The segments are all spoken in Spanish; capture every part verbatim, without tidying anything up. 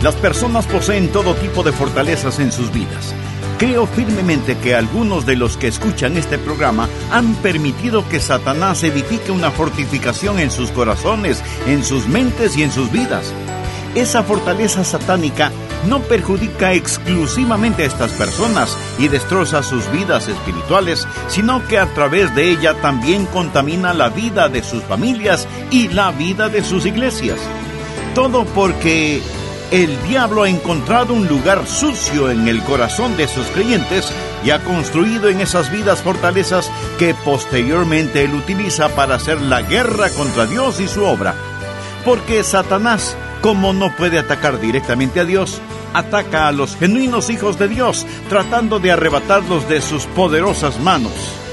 Las personas poseen todo tipo de fortalezas en sus vidas. Creo firmemente que algunos de los que escuchan este programa han permitido que Satanás edifique una fortificación en sus corazones, en sus mentes y en sus vidas. Esa fortaleza satánica no perjudica exclusivamente a estas personas y destroza sus vidas espirituales, sino que a través de ella también contamina la vida de sus familias y la vida de sus iglesias. Todo porque el diablo ha encontrado un lugar sucio en el corazón de sus creyentes y ha construido en esas vidas fortalezas que posteriormente él utiliza para hacer la guerra contra Dios y su obra. Porque Satanás, como no puede atacar directamente a Dios, ataca a los genuinos hijos de Dios, tratando de arrebatarlos de sus poderosas manos.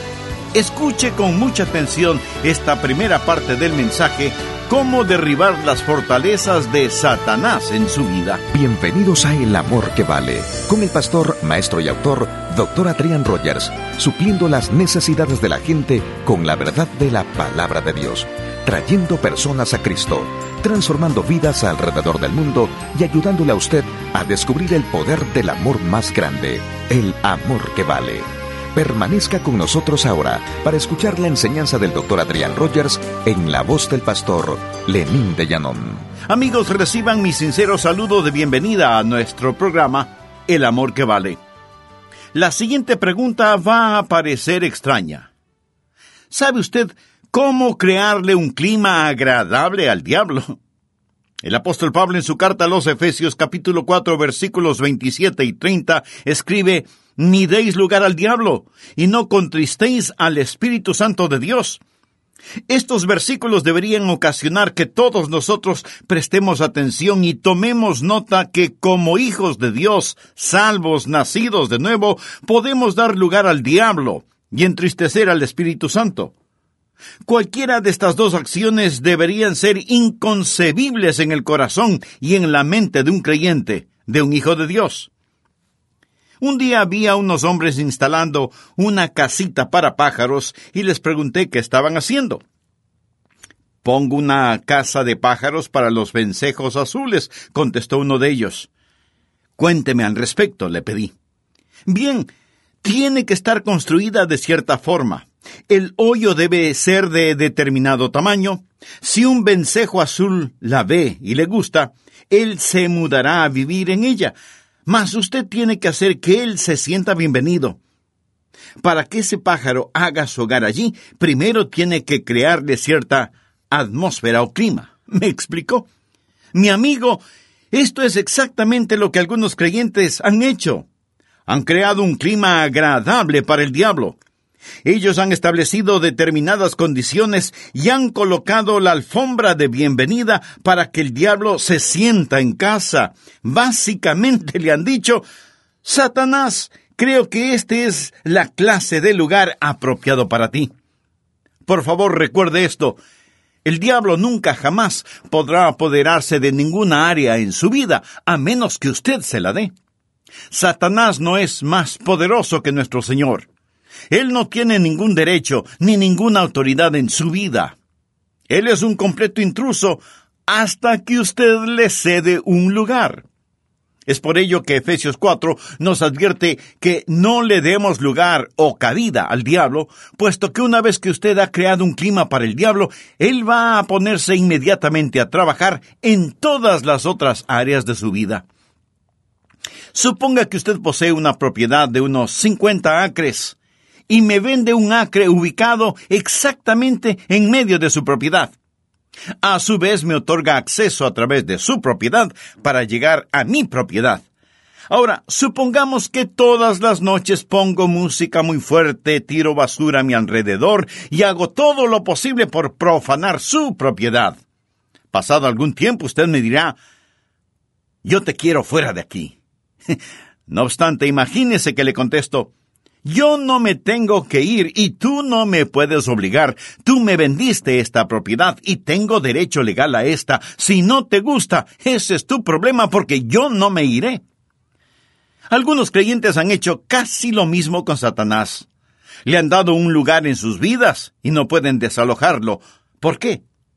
Escuche con mucha atención esta primera parte del mensaje, cómo derribar las fortalezas de Satanás en su vida. Bienvenidos a El Amor que Vale, con el pastor, maestro y autor, doctor Adrián Rogers, supliendo las necesidades de la gente con la verdad de la palabra de Dios, trayendo personas a Cristo, transformando vidas alrededor del mundo y ayudándole a usted a descubrir el poder del amor más grande, el amor que vale. Permanezca con nosotros ahora para escuchar la enseñanza del doctor Adrián Rogers en la voz del pastor Lenín de Llanón. Amigos, reciban mi sincero saludo de bienvenida a nuestro programa, El Amor que Vale. La siguiente pregunta va a parecer extraña. ¿Sabe usted cómo crearle un clima agradable al diablo? El apóstol Pablo en su carta a los Efesios capítulo cuatro versículos veintisiete y treinta escribe: «Ni deis lugar al diablo, y no contristéis al Espíritu Santo de Dios». Estos versículos deberían ocasionar que todos nosotros prestemos atención y tomemos nota que como hijos de Dios, salvos, nacidos de nuevo, podemos dar lugar al diablo y entristecer al Espíritu Santo. Cualquiera de estas dos acciones deberían ser inconcebibles en el corazón y en la mente de un creyente, de un hijo de Dios. Un día había unos hombres instalando una casita para pájaros y les pregunté qué estaban haciendo. «Pongo una casa de pájaros para los vencejos azules», contestó uno de ellos. «Cuénteme al respecto», le pedí. «Bien, tiene que estar construida de cierta forma. El hoyo debe ser de determinado tamaño. Si un vencejo azul la ve y le gusta, él se mudará a vivir en ella. Mas usted tiene que hacer que él se sienta bienvenido. Para que ese pájaro haga su hogar allí, primero tiene que crearle cierta atmósfera o clima». ¿Me explicó? Mi amigo, esto es exactamente lo que algunos creyentes han hecho. Han creado un clima agradable para el diablo. Ellos han establecido determinadas condiciones y han colocado la alfombra de bienvenida para que el diablo se sienta en casa. Básicamente le han dicho: «Satanás, creo que este es la clase de lugar apropiado para ti». Por favor, recuerde esto. El diablo nunca jamás podrá apoderarse de ninguna área en su vida, a menos que usted se la dé. Satanás no es más poderoso que nuestro Señor. Él no tiene ningún derecho ni ninguna autoridad en su vida. Él es un completo intruso hasta que usted le cede un lugar. Es por ello que Efesios cuatro nos advierte que no le demos lugar o cabida al diablo, puesto que una vez que usted ha creado un clima para el diablo, él va a ponerse inmediatamente a trabajar en todas las otras áreas de su vida. Suponga que usted posee una propiedad de unos cincuenta acres y me vende un acre ubicado exactamente en medio de su propiedad. A su vez me otorga acceso a través de su propiedad para llegar a mi propiedad. Ahora, supongamos que todas las noches pongo música muy fuerte, tiro basura a mi alrededor y hago todo lo posible por profanar su propiedad. Pasado algún tiempo usted me dirá: «Yo te quiero fuera de aquí». No obstante, imagínese que le contesto: «Yo no me tengo que ir y tú no me puedes obligar. Tú me vendiste esta propiedad y tengo derecho legal a esta. Si no te gusta, ese es tu problema porque yo no me iré». Algunos creyentes han hecho casi lo mismo con Satanás. Le han dado un lugar en sus vidas y no pueden desalojarlo. ¿Por qué?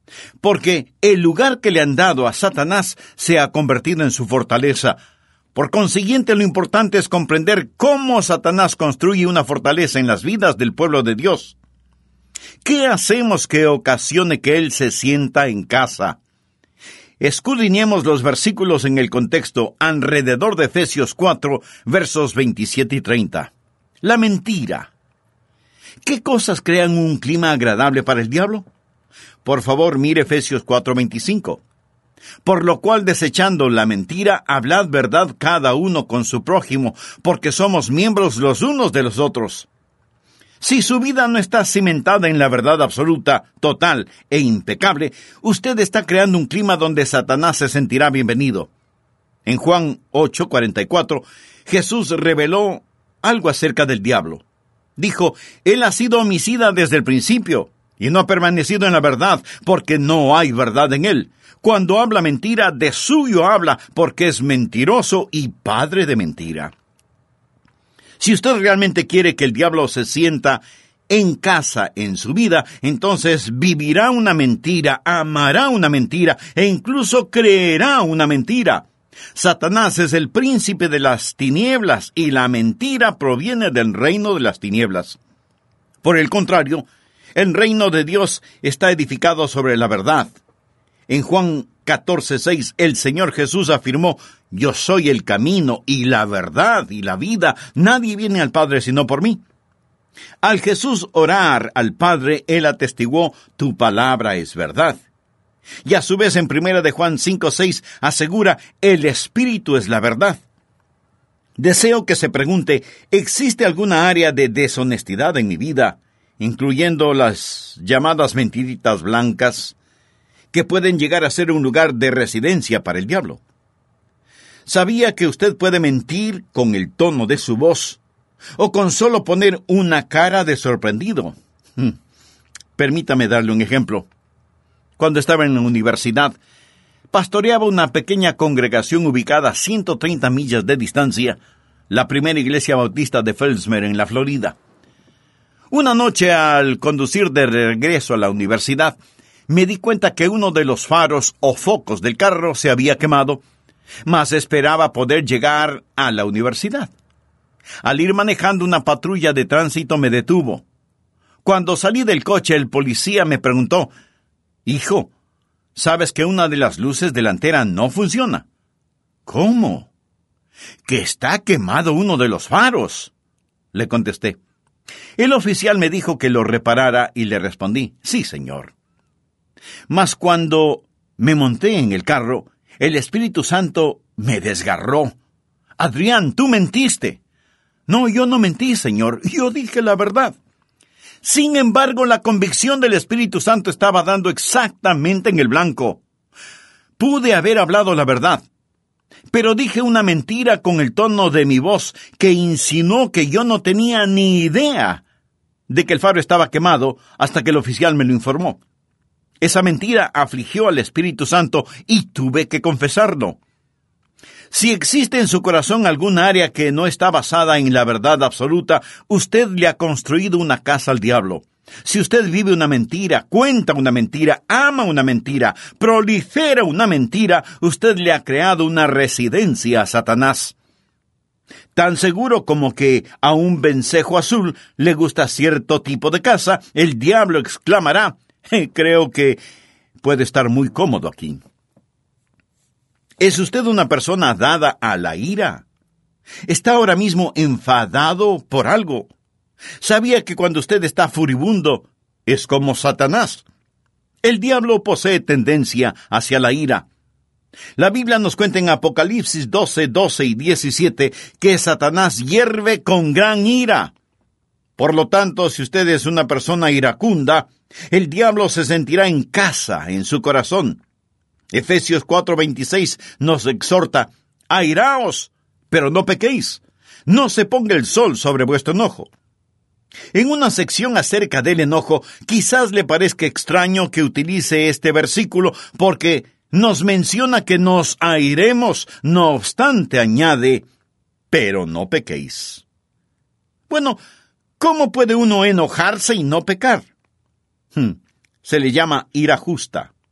porque el lugar que le han dado a Satanás se ha convertido en su fortaleza. Por consiguiente, lo importante es comprender cómo Satanás construye una fortaleza en las vidas del pueblo de Dios. ¿Qué hacemos que ocasione que él se sienta en casa? Escudriñemos los versículos en el contexto alrededor de Efesios cuatro, versos veintisiete y treinta. La mentira. ¿Qué cosas crean un clima agradable para el diablo? Por favor, mire Efesios cuatro veinticinco. Por lo cual, desechando la mentira, hablad verdad cada uno con su prójimo, porque somos miembros los unos de los otros. Si su vida no está cimentada en la verdad absoluta, total e impecable, usted está creando un clima donde Satanás se sentirá bienvenido. En Juan ocho cuarenta y cuatro, Jesús reveló algo acerca del diablo. Dijo, él ha sido homicida desde el principio, y no ha permanecido en la verdad, porque no hay verdad en él. Cuando habla mentira, de suyo habla, porque es mentiroso y padre de mentira. Si usted realmente quiere que el diablo se sienta en casa en su vida, entonces vivirá una mentira, amará una mentira e incluso creerá una mentira. Satanás es el príncipe de las tinieblas y la mentira proviene del reino de las tinieblas. Por el contrario, el reino de Dios está edificado sobre la verdad. En Juan catorce seis, el Señor Jesús afirmó, yo soy el camino y la verdad y la vida. Nadie viene al Padre sino por mí. Al Jesús orar al Padre, él atestiguó, tu palabra es verdad. Y a su vez en primera de Juan cinco seis asegura, el Espíritu es la verdad. Deseo que se pregunte, ¿existe alguna área de deshonestidad en mi vida, incluyendo las llamadas mentiritas blancas, que pueden llegar a ser un lugar de residencia para el diablo? ¿Sabía que usted puede mentir con el tono de su voz o con solo poner una cara de sorprendido? Hmm. Permítame darle un ejemplo. Cuando estaba en la universidad, pastoreaba una pequeña congregación ubicada a ciento treinta millas de distancia, la primera iglesia bautista de Fellsmere, en la Florida. Una noche, al conducir de regreso a la universidad, me di cuenta que uno de los faros o focos del carro se había quemado, mas esperaba poder llegar a la universidad. Al ir manejando, una patrulla de tránsito me detuvo. Cuando salí del coche, el policía me preguntó, «Hijo, ¿sabes que una de las luces delanteras no funciona?» «¿Cómo?» «Que está quemado uno de los faros», le contesté. El oficial me dijo que lo reparara y le respondí, «Sí, señor». Mas cuando me monté en el carro, el Espíritu Santo me desgarró. «Adrián, tú mentiste». «No, yo no mentí, señor. Yo dije la verdad». Sin embargo, la convicción del Espíritu Santo estaba dando exactamente en el blanco. Pude haber hablado la verdad, pero dije una mentira con el tono de mi voz que insinuó que yo no tenía ni idea de que el faro estaba quemado hasta que el oficial me lo informó. Esa mentira afligió al Espíritu Santo y tuve que confesarlo. Si existe en su corazón alguna área que no está basada en la verdad absoluta, usted le ha construido una casa al diablo. Si usted vive una mentira, cuenta una mentira, ama una mentira, prolifera una mentira, usted le ha creado una residencia a Satanás. Tan seguro como que a un vencejo azul le gusta cierto tipo de casa, el diablo exclamará, creo que puede estar muy cómodo aquí. ¿Es usted una persona dada a la ira? ¿Está ahora mismo enfadado por algo? ¿Sabía que cuando usted está furibundo, es como Satanás? El diablo posee tendencia hacia la ira. La Biblia nos cuenta en Apocalipsis doce, doce y diecisiete que Satanás hierve con gran ira. Por lo tanto, si usted es una persona iracunda, el diablo se sentirá en casa en su corazón. Efesios cuatro veintiséis nos exhorta, airaos, pero no pequéis. No se ponga el sol sobre vuestro enojo. En una sección acerca del enojo, quizás le parezca extraño que utilice este versículo porque nos menciona que nos airemos, no obstante añade, pero no pequéis. Bueno, ¿cómo puede uno enojarse y no pecar? Hmm, se le llama ira justa.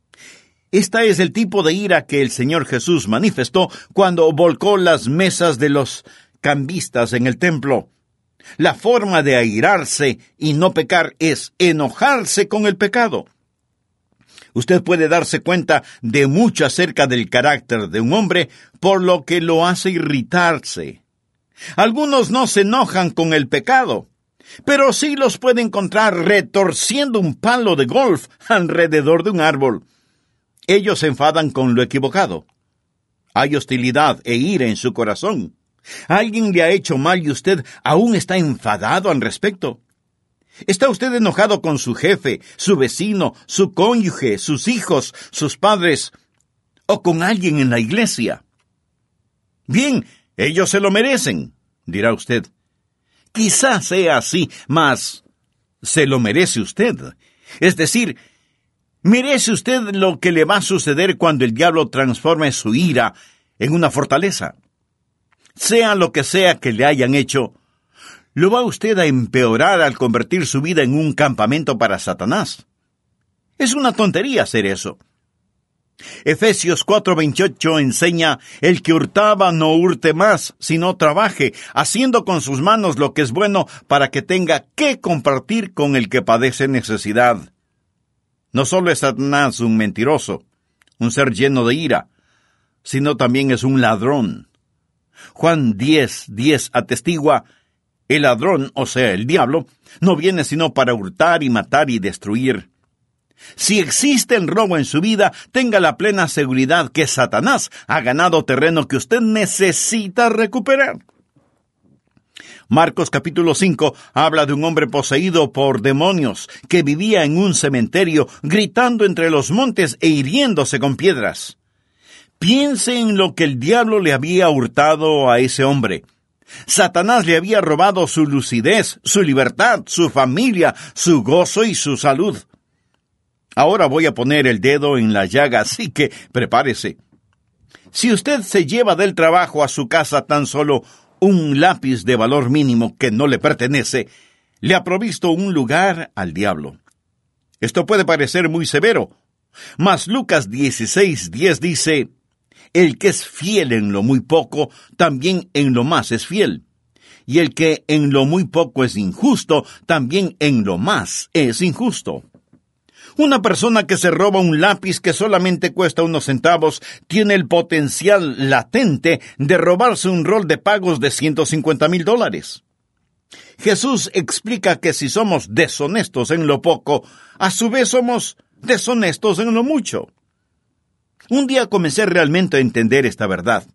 Esta es el tipo de ira que el Señor Jesús manifestó cuando volcó las mesas de los cambistas en el templo. La forma de airarse y no pecar es enojarse con el pecado. Usted puede darse cuenta de mucho acerca del carácter de un hombre por lo que lo hace irritarse. Algunos no se enojan con el pecado, pero sí los puede encontrar retorciendo un palo de golf alrededor de un árbol. Ellos se enfadan con lo equivocado. Hay hostilidad e ira en su corazón. Alguien le ha hecho mal y usted aún está enfadado al respecto. ¿Está usted enojado con su jefe, su vecino, su cónyuge, sus hijos, sus padres o con alguien en la iglesia? Bien, ellos se lo merecen, dirá usted. Quizás sea así, mas ¿se lo merece usted? Es decir, ¿merece usted lo que le va a suceder cuando el diablo transforme su ira en una fortaleza? Sea lo que sea que le hayan hecho, ¿lo va usted a empeorar al convertir su vida en un campamento para Satanás? Es una tontería hacer eso. Efesios cuatro veintiocho enseña: el que hurtaba no hurte más, sino trabaje, haciendo con sus manos lo que es bueno, para que tenga que compartir con el que padece necesidad. No solo es Satanás un mentiroso, un ser lleno de ira, sino también es un ladrón. Juan diez diez atestigua: el ladrón, o sea, el diablo, no viene sino para hurtar y matar y destruir. Si existe el robo en su vida, tenga la plena seguridad que Satanás ha ganado terreno que usted necesita recuperar. Marcos capítulo cinco habla de un hombre poseído por demonios que vivía en un cementerio, gritando entre los montes e hiriéndose con piedras. Piense en lo que el diablo le había hurtado a ese hombre. Satanás le había robado su lucidez, su libertad, su familia, su gozo y su salud. Ahora voy a poner el dedo en la llaga, así que prepárese. Si usted se lleva del trabajo a su casa tan solo un lápiz de valor mínimo que no le pertenece, le ha provisto un lugar al diablo. Esto puede parecer muy severo, mas Lucas dieciséis diez dice: el que es fiel en lo muy poco, también en lo más es fiel. Y el que en lo muy poco es injusto, también en lo más es injusto. Una persona que se roba un lápiz que solamente cuesta unos centavos tiene el potencial latente de robarse un rol de pagos de ciento cincuenta mil dólares. Jesús explica que si somos deshonestos en lo poco, a su vez somos deshonestos en lo mucho. Un día comencé realmente a entender esta verdad.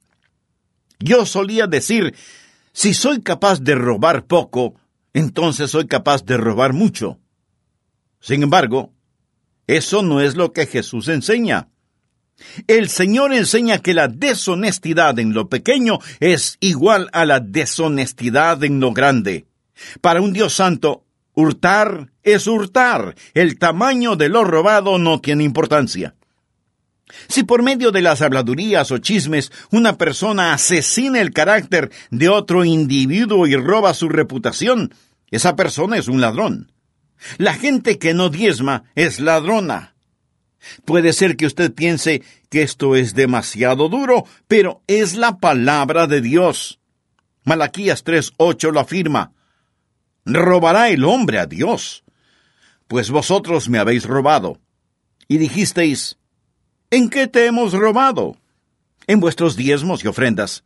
Yo solía decir: si soy capaz de robar poco, entonces soy capaz de robar mucho. Sin embargo, eso no es lo que Jesús enseña. El Señor enseña que la deshonestidad en lo pequeño es igual a la deshonestidad en lo grande. Para un Dios santo, hurtar es hurtar. El tamaño de lo robado no tiene importancia. Si por medio de las habladurías o chismes una persona asesina el carácter de otro individuo y roba su reputación, esa persona es un ladrón. La gente que no diezma es ladrona. Puede ser que usted piense que esto es demasiado duro, pero es la palabra de Dios. Malaquías tres ocho lo afirma: ¿robará el hombre a Dios? Pues vosotros me habéis robado. Y dijisteis: ¿en qué te hemos robado? En vuestros diezmos y ofrendas.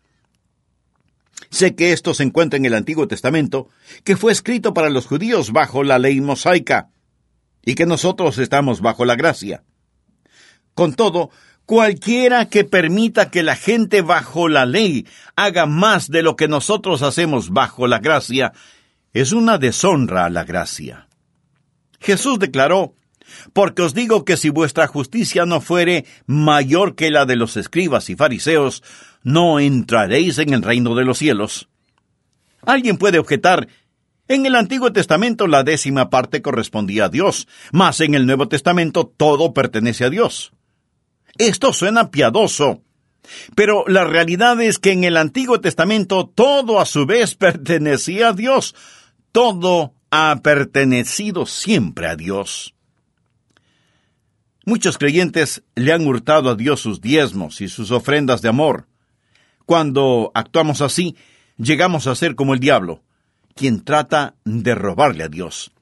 Sé que esto se encuentra en el Antiguo Testamento, que fue escrito para los judíos bajo la ley mosaica, y que nosotros estamos bajo la gracia. Con todo, cualquiera que permita que la gente bajo la ley haga más de lo que nosotros hacemos bajo la gracia, es una deshonra a la gracia. Jesús declaró: porque os digo que si vuestra justicia no fuere mayor que la de los escribas y fariseos, no entraréis en el reino de los cielos. Alguien puede objetar: en el Antiguo Testamento la décima parte correspondía a Dios, mas en el Nuevo Testamento todo pertenece a Dios. Esto suena piadoso, pero la realidad es que en el Antiguo Testamento todo a su vez pertenecía a Dios. Todo ha pertenecido siempre a Dios. Muchos creyentes le han hurtado a Dios sus diezmos y sus ofrendas de amor. Cuando actuamos así, llegamos a ser como el diablo, quien trata de robarle a Dios.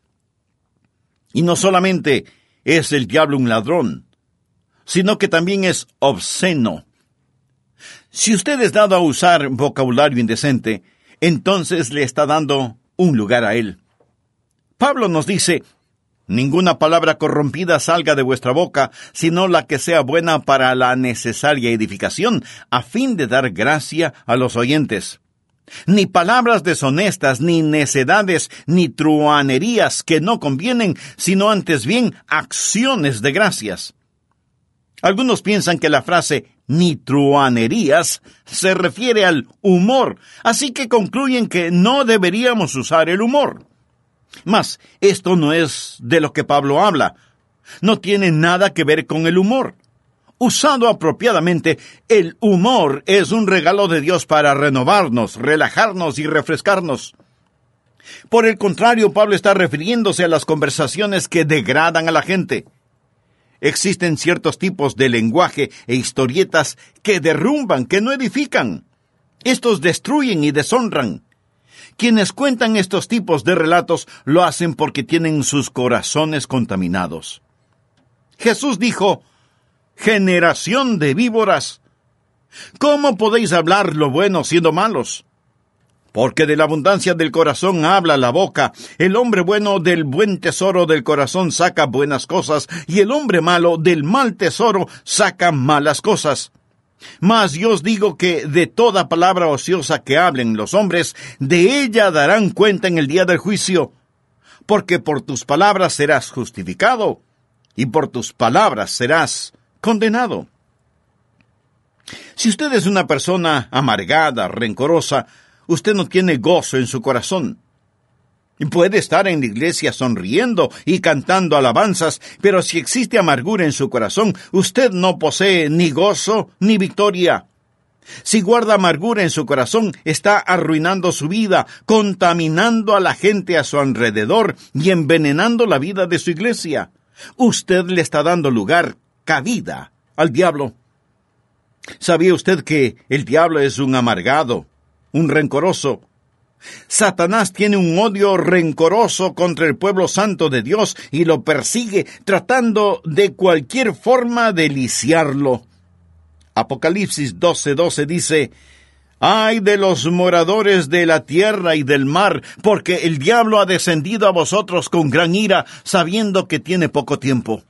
Y no solamente es el diablo un ladrón, sino que también es obsceno. Si usted es dado a usar vocabulario indecente, entonces le está dando un lugar a él. Pablo nos dice: ninguna palabra corrompida salga de vuestra boca, sino la que sea buena para la necesaria edificación, a fin de dar gracia a los oyentes. Ni palabras deshonestas, ni necedades, ni truhanerías que no convienen, sino antes bien acciones de gracias. Algunos piensan que la frase ni truhanerías se refiere al humor, así que concluyen que no deberíamos usar el humor. Mas esto no es de lo que Pablo habla. No tiene nada que ver con el humor. Usado apropiadamente, el humor es un regalo de Dios para renovarnos, relajarnos y refrescarnos. Por el contrario, Pablo está refiriéndose a las conversaciones que degradan a la gente. Existen ciertos tipos de lenguaje e historietas que derrumban, que no edifican. Estos destruyen y deshonran. Quienes cuentan estos tipos de relatos lo hacen porque tienen sus corazones contaminados. Jesús dijo: generación de víboras, ¿cómo podéis hablar lo bueno siendo malos? Porque de la abundancia del corazón habla la boca. El hombre bueno del buen tesoro del corazón saca buenas cosas, y el hombre malo del mal tesoro saca malas cosas. Mas yo os digo que de toda palabra ociosa que hablen los hombres, de ella darán cuenta en el día del juicio. Porque por tus palabras serás justificado, y por tus palabras serás condenado. Si usted es una persona amargada, rencorosa, usted no tiene gozo en su corazón. Puede estar en la iglesia sonriendo y cantando alabanzas, pero si existe amargura en su corazón, usted no posee ni gozo ni victoria. Si guarda amargura en su corazón, está arruinando su vida, contaminando a la gente a su alrededor y envenenando la vida de su iglesia. Usted le está dando lugar, cabida, al diablo. ¿Sabía usted que el diablo es un amargado, un rencoroso? Satanás tiene un odio rencoroso contra el pueblo santo de Dios y lo persigue tratando de cualquier forma de lisiarlo. Apocalipsis doce doce dice: ¡ay de los moradores de la tierra y del mar, porque el diablo ha descendido a vosotros con gran ira, sabiendo que tiene poco tiempo!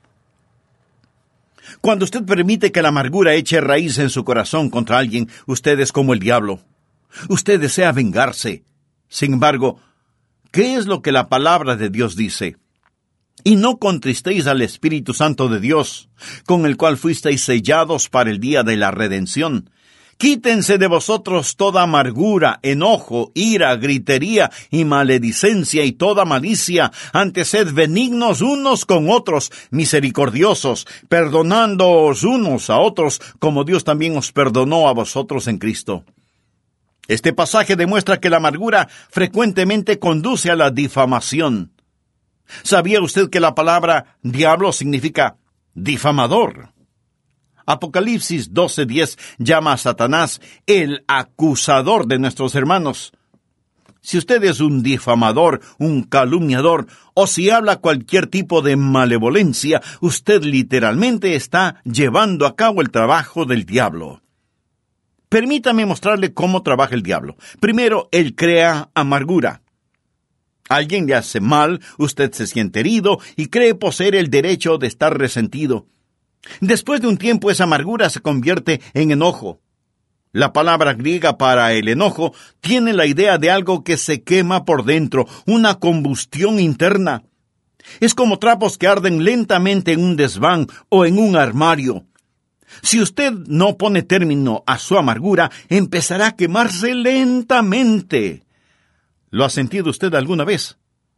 Cuando usted permite que la amargura eche raíz en su corazón contra alguien, usted es como el diablo. Usted desea vengarse. Sin embargo, ¿qué es lo que la palabra de Dios dice? Y no contristéis al Espíritu Santo de Dios, con el cual fuisteis sellados para el día de la redención. Quítense de vosotros toda amargura, enojo, ira, gritería y maledicencia y toda malicia. Antes sed benignos unos con otros, misericordiosos, perdonándoos unos a otros, como Dios también os perdonó a vosotros en Cristo. Este pasaje demuestra que la amargura frecuentemente conduce a la difamación. ¿Sabía usted que la palabra diablo significa difamador? Apocalipsis doce diez llama a Satanás el acusador de nuestros hermanos. Si usted es un difamador, un calumniador, o si habla cualquier tipo de malevolencia, usted literalmente está llevando a cabo el trabajo del diablo. Permítame mostrarle cómo trabaja el diablo. Primero, él crea amargura. Alguien le hace mal, usted se siente herido y cree poseer el derecho de estar resentido. Después de un tiempo, esa amargura se convierte en enojo. La palabra griega para el enojo tiene la idea de algo que se quema por dentro, una combustión interna. Es como trapos que arden lentamente en un desván o en un armario. Si usted no pone término a su amargura, empezará a quemarse lentamente. ¿Lo ha sentido usted alguna vez?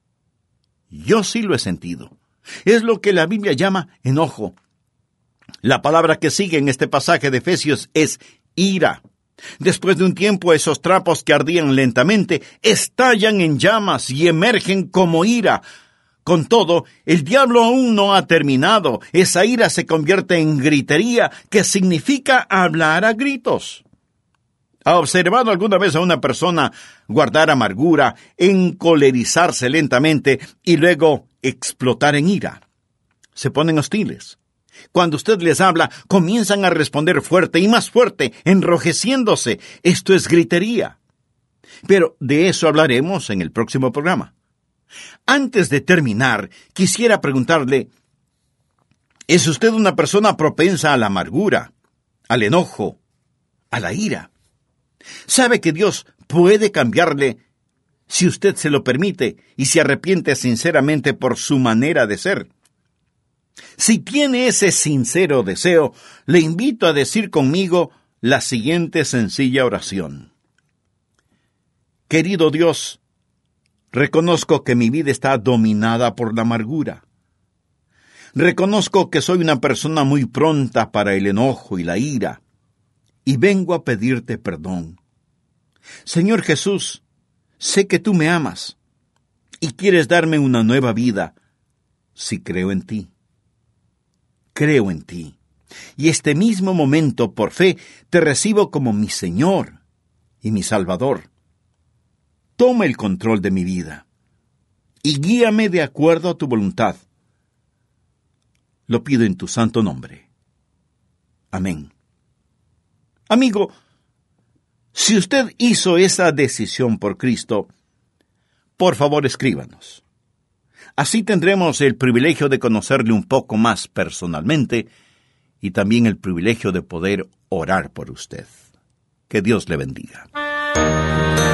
Yo sí lo he sentido. Es lo que la Biblia llama enojo. La palabra que sigue en este pasaje de Efesios es ira. Después de un tiempo, esos trapos que ardían lentamente estallan en llamas y emergen como ira, Con todo, el diablo aún no ha terminado. Esa ira se convierte en gritería, que significa hablar a gritos. ¿Ha observado alguna vez a una persona guardar amargura, encolerizarse lentamente y luego explotar en ira? Se ponen hostiles. Cuando usted les habla, comienzan a responder fuerte y más fuerte, enrojeciéndose. Esto es gritería. Pero de eso hablaremos en el próximo programa. Antes de terminar, quisiera preguntarle, ¿es usted una persona propensa a la amargura, al enojo, a la ira? ¿Sabe que Dios puede cambiarle si usted se lo permite y se arrepiente sinceramente por su manera de ser? Si tiene ese sincero deseo, le invito a decir conmigo la siguiente sencilla oración. Querido Dios, reconozco que mi vida está dominada por la amargura. Reconozco que soy una persona muy pronta para el enojo y la ira, y vengo a pedirte perdón. Señor Jesús, sé que tú me amas y quieres darme una nueva vida si creo en ti. Creo en ti, y este mismo momento, por fe, te recibo como mi Señor y mi Salvador. Toma el control de mi vida y guíame de acuerdo a tu voluntad. Lo pido en tu santo nombre. Amén. Amigo, si usted hizo esa decisión por Cristo, por favor escríbanos. Así tendremos el privilegio de conocerle un poco más personalmente y también el privilegio de poder orar por usted. Que Dios le bendiga.